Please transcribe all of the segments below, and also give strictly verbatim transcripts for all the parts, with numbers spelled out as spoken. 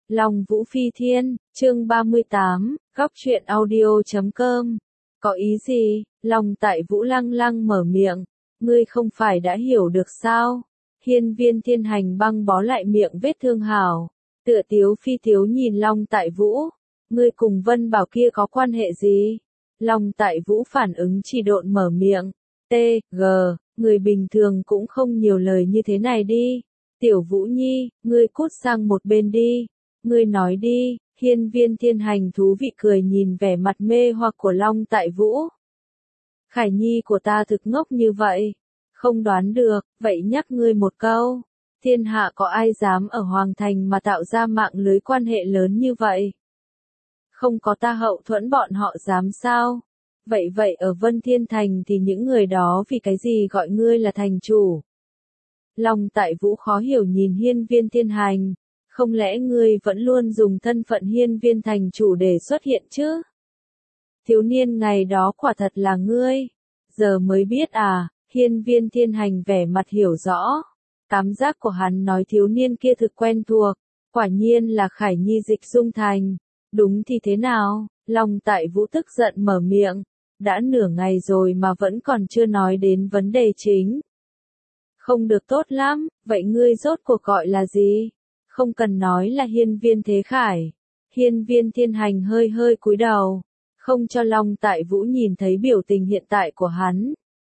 Long Vũ Phi Thiên, chương ba mươi tám, góc truyện audio chấm com. Có ý gì? Long Tại Vũ lăng lăng mở miệng. Ngươi không phải đã hiểu được sao? Hiên Viên Thiên Hành băng bó lại miệng vết thương hào. Tựa tiếu phi tiếu nhìn Long Tại Vũ. Ngươi cùng Vân Bảo kia có quan hệ gì? Long Tại Vũ phản ứng chỉ độn mở miệng. T, G, người bình thường cũng không nhiều lời như thế này đi. Tiểu Vũ Nhi, ngươi cút sang một bên đi. Ngươi nói đi. Hiên Viên Thiên Hành thú vị cười nhìn vẻ mặt mê hoặc của Long Tại Vũ. Khải Nhi của ta thực ngốc như vậy. Không đoán được, vậy nhắc ngươi một câu. Thiên hạ có ai dám ở Hoàng Thành mà tạo ra mạng lưới quan hệ lớn như vậy? Không có ta hậu thuẫn bọn họ dám sao? Vậy vậy ở Vân Thiên Thành thì những người đó vì cái gì gọi ngươi là thành chủ? Long Tại Vũ khó hiểu nhìn Hiên Viên Thiên Hành. Không lẽ ngươi vẫn luôn dùng thân phận Hiên Viên thành chủ để xuất hiện chứ? Thiếu niên ngày đó quả thật là ngươi. Giờ mới biết à? Hiên Viên Thiên Hành vẻ mặt hiểu rõ. Cảm giác của hắn nói thiếu niên kia thực quen thuộc. Quả nhiên là Khải Nhi Dịch Dung Thành. Đúng thì thế nào? Long Tại Vũ tức giận mở miệng. Đã nửa ngày rồi mà vẫn còn chưa nói đến vấn đề chính. Không được tốt lắm, vậy ngươi rốt cuộc gọi là gì? Không cần nói là Hiên Viên Thế Khải. Hiên Viên Thiên Hành hơi hơi cúi đầu. Không cho Long Tại Vũ nhìn thấy biểu tình hiện tại của hắn.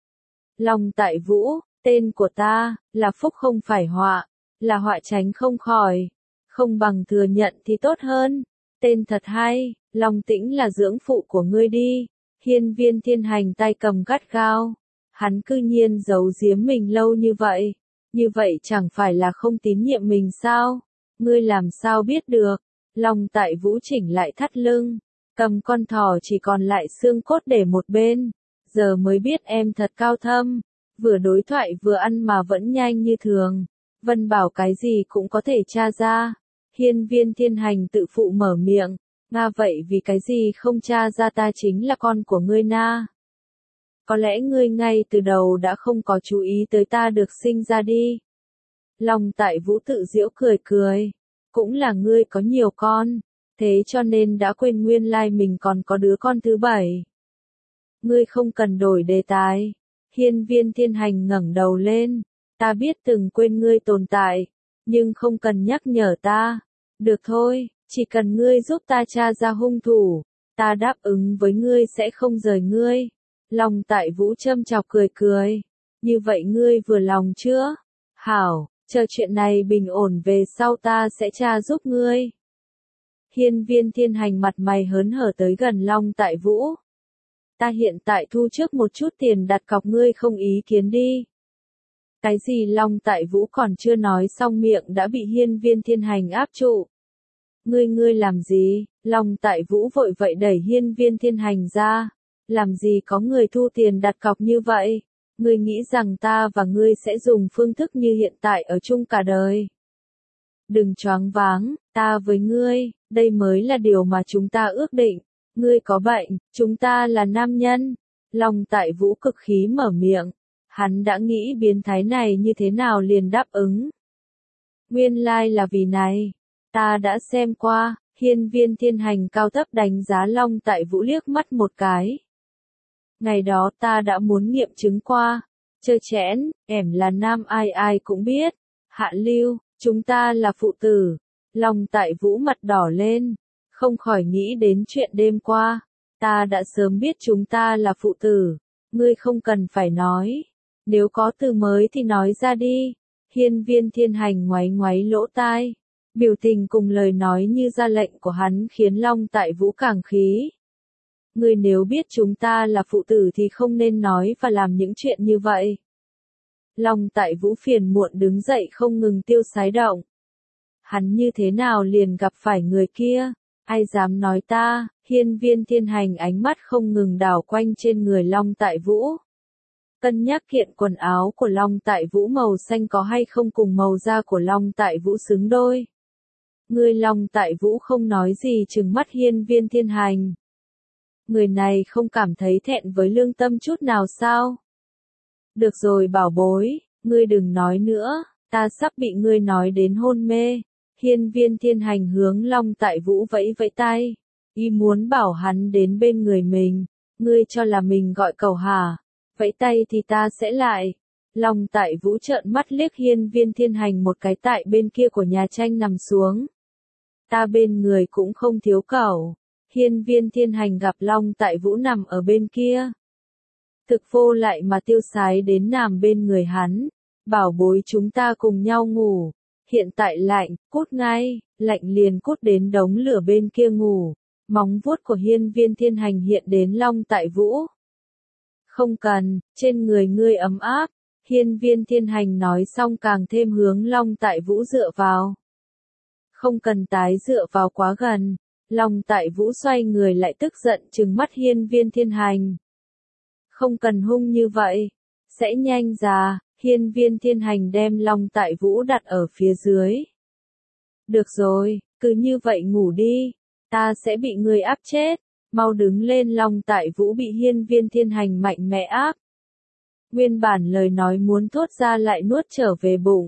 Long Tại Vũ, tên của ta, là phúc không phải họa, là họa tránh không khỏi. Không bằng thừa nhận thì tốt hơn. Tên thật hay, Long Tĩnh là dưỡng phụ của ngươi đi. Hiên Viên Thiên Hành tay cầm gắt gao. Hắn cư nhiên giấu giếm mình lâu như vậy. Như vậy chẳng phải là không tín nhiệm mình sao? Ngươi làm sao biết được? Long Tại Vũ chỉnh lại thắt lưng. Cầm con thỏ chỉ còn lại xương cốt để một bên. Giờ mới biết em thật cao thâm. Vừa đối thoại vừa ăn mà vẫn nhanh như thường. Vân Bảo cái gì cũng có thể tra ra. Hiên Viên Thiên Hành tự phụ mở miệng. Nga vậy vì cái gì không tra ra ta chính là con của ngươi na? Có lẽ ngươi ngay từ đầu đã không có chú ý tới ta được sinh ra đi. Long Tại Vũ tự giễu cười cười. Cũng là ngươi có nhiều con. Thế cho nên đã quên nguyên lai mình còn có đứa con thứ bảy. Ngươi không cần đổi đề tài. Hiên Viên Thiên Hành ngẩng đầu lên. Ta biết từng quên ngươi tồn tại. Nhưng không cần nhắc nhở ta. Được thôi, chỉ cần ngươi giúp ta tra ra hung thủ. Ta đáp ứng với ngươi sẽ không rời ngươi. Long Tại Vũ châm chọc cười cười. Như vậy ngươi vừa lòng chưa? Hảo, chờ chuyện này bình ổn về sau ta sẽ tra giúp ngươi. Hiên Viên Thiên Hành mặt mày hớn hở tới gần Long Tại Vũ. Ta hiện tại thu trước một chút tiền đặt cọc ngươi không ý kiến đi. Cái gì Long Tại Vũ còn chưa nói xong miệng đã bị Hiên Viên Thiên Hành áp trụ. Ngươi ngươi làm gì? Long Tại Vũ vội vậy đẩy Hiên Viên Thiên Hành ra. Làm gì có người thu tiền đặt cọc như vậy? Ngươi nghĩ rằng ta và ngươi sẽ dùng phương thức như hiện tại ở chung cả đời? Đừng choáng váng, ta với ngươi, đây mới là điều mà chúng ta ước định. Ngươi có bệnh, chúng ta là nam nhân. Long Tại Vũ cực khí mở miệng. Hắn đã nghĩ biến thái này như thế nào liền đáp ứng. Nguyên lai là vì này. Ta đã xem qua. Hiên Viên Thiên Hành cao thấp đánh giá Long Tại Vũ liếc mắt một cái. Ngày đó ta đã muốn nghiệm chứng qua. Chơ chẽn, ẻm là nam ai ai cũng biết. Hạ lưu, chúng ta là phụ tử. Long Tại Vũ mặt đỏ lên. Không khỏi nghĩ đến chuyện đêm qua. Ta đã sớm biết chúng ta là phụ tử. Ngươi không cần phải nói. Nếu có từ mới thì nói ra đi. Hiên Viên Thiên Hành ngoáy ngoáy lỗ tai. Biểu tình cùng lời nói như ra lệnh của hắn khiến Long Tại Vũ càng khí. Ngươi nếu biết chúng ta là phụ tử thì không nên nói và làm những chuyện như vậy. Long Tại Vũ phiền muộn đứng dậy không ngừng tiêu sái động. Hắn như thế nào liền gặp phải người kia? Ai dám nói ta? Hiên Viên Thiên Hành ánh mắt không ngừng đảo quanh trên người Long Tại Vũ. Cân nhắc kiện quần áo của Long Tại Vũ màu xanh có hay không cùng màu da của Long Tại Vũ xứng đôi. Người Long Tại Vũ không nói gì trừng mắt Hiên Viên Thiên Hành. Người này không cảm thấy thẹn với lương tâm chút nào sao? Được rồi bảo bối, ngươi đừng nói nữa, ta sắp bị ngươi nói đến hôn mê. Hiên Viên Thiên Hành hướng Long Tại Vũ vẫy vẫy tay, ý muốn bảo hắn đến bên người mình. Ngươi cho là mình gọi cầu hả? Vẫy tay thì ta sẽ lại. Long Tại Vũ trợn mắt liếc Hiên Viên Thiên Hành một cái, tại bên kia của nhà tranh nằm xuống. Ta bên người cũng không thiếu cẩu. Hiên Viên Thiên Hành gặp Long Tại Vũ nằm ở bên kia, thực vô lại mà tiêu sái đến nằm bên người hắn. Bảo bối, chúng ta cùng nhau ngủ. Hiện tại lạnh, cút ngay. Lạnh liền cút đến đống lửa bên kia ngủ. Móng vuốt của Hiên Viên Thiên Hành hiện đến Long Tại Vũ. Không cần, trên người ngươi ấm áp. Hiên Viên Thiên Hành nói xong càng thêm hướng Long Tại Vũ dựa vào. Không cần tái dựa vào quá gần. Long Tại Vũ xoay người lại tức giận trừng mắt Hiên Viên Thiên Hành. Không cần hung như vậy. Sẽ nhanh già. Hiên Viên Thiên Hành đem Long Tại Vũ đặt ở phía dưới. Được rồi, cứ như vậy ngủ đi. Ta sẽ bị ngươi áp chết. Mau đứng lên. Long Tại Vũ bị Hiên Viên Thiên Hành mạnh mẽ áp. Nguyên bản lời nói muốn thốt ra lại nuốt trở về bụng.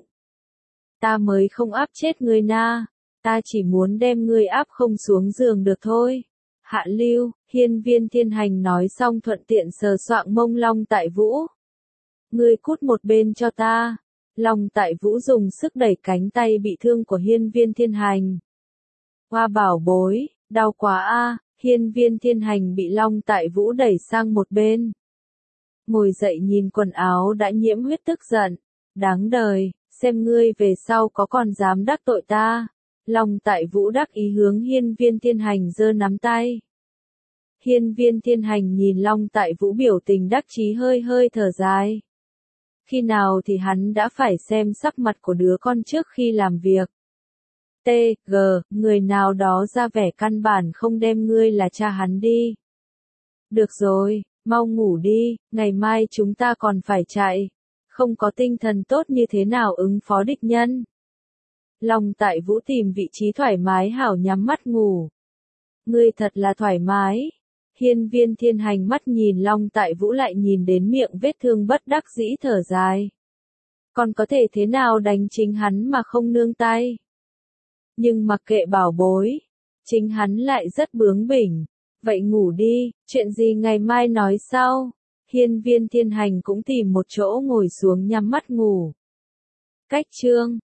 Ta mới không áp chết ngươi na. Ta chỉ muốn đem ngươi áp không xuống giường được thôi. Hạ lưu, Hiên Viên Thiên Hành nói xong thuận tiện sờ soạng mông Long Tại Vũ. Ngươi cút một bên cho ta. Long Tại Vũ dùng sức đẩy cánh tay bị thương của Hiên Viên Thiên Hành. Hoa bảo bối, đau quá a. Hiên Viên Thiên Hành bị Long Tại Vũ đẩy sang một bên. Ngồi dậy nhìn quần áo đã nhiễm huyết tức giận. Đáng đời, xem ngươi về sau có còn dám đắc tội ta. Long Tại Vũ đắc ý hướng Hiên Viên Thiên Hành giơ nắm tay. Hiên Viên Thiên Hành nhìn Long Tại Vũ biểu tình đắc chí hơi hơi thở dài. Khi nào thì hắn đã phải xem sắc mặt của đứa con trước khi làm việc. T, G, người nào đó ra vẻ căn bản không đem ngươi là cha hắn đi. Được rồi, mau ngủ đi, ngày mai chúng ta còn phải chạy. Không có tinh thần tốt như thế nào ứng phó địch nhân. Long Tại Vũ tìm vị trí thoải mái hảo nhắm mắt ngủ. Ngươi thật là thoải mái. Hiên Viên Thiên Hành mắt nhìn Long Tại Vũ lại nhìn đến miệng vết thương bất đắc dĩ thở dài. Còn có thể thế nào đánh chính hắn mà không nương tay. Nhưng mặc kệ bảo bối, chính hắn lại rất bướng bỉnh. Vậy ngủ đi, chuyện gì ngày mai nói sau. Hiên Viên Thiên Hành cũng tìm một chỗ ngồi xuống nhắm mắt ngủ. Cách chương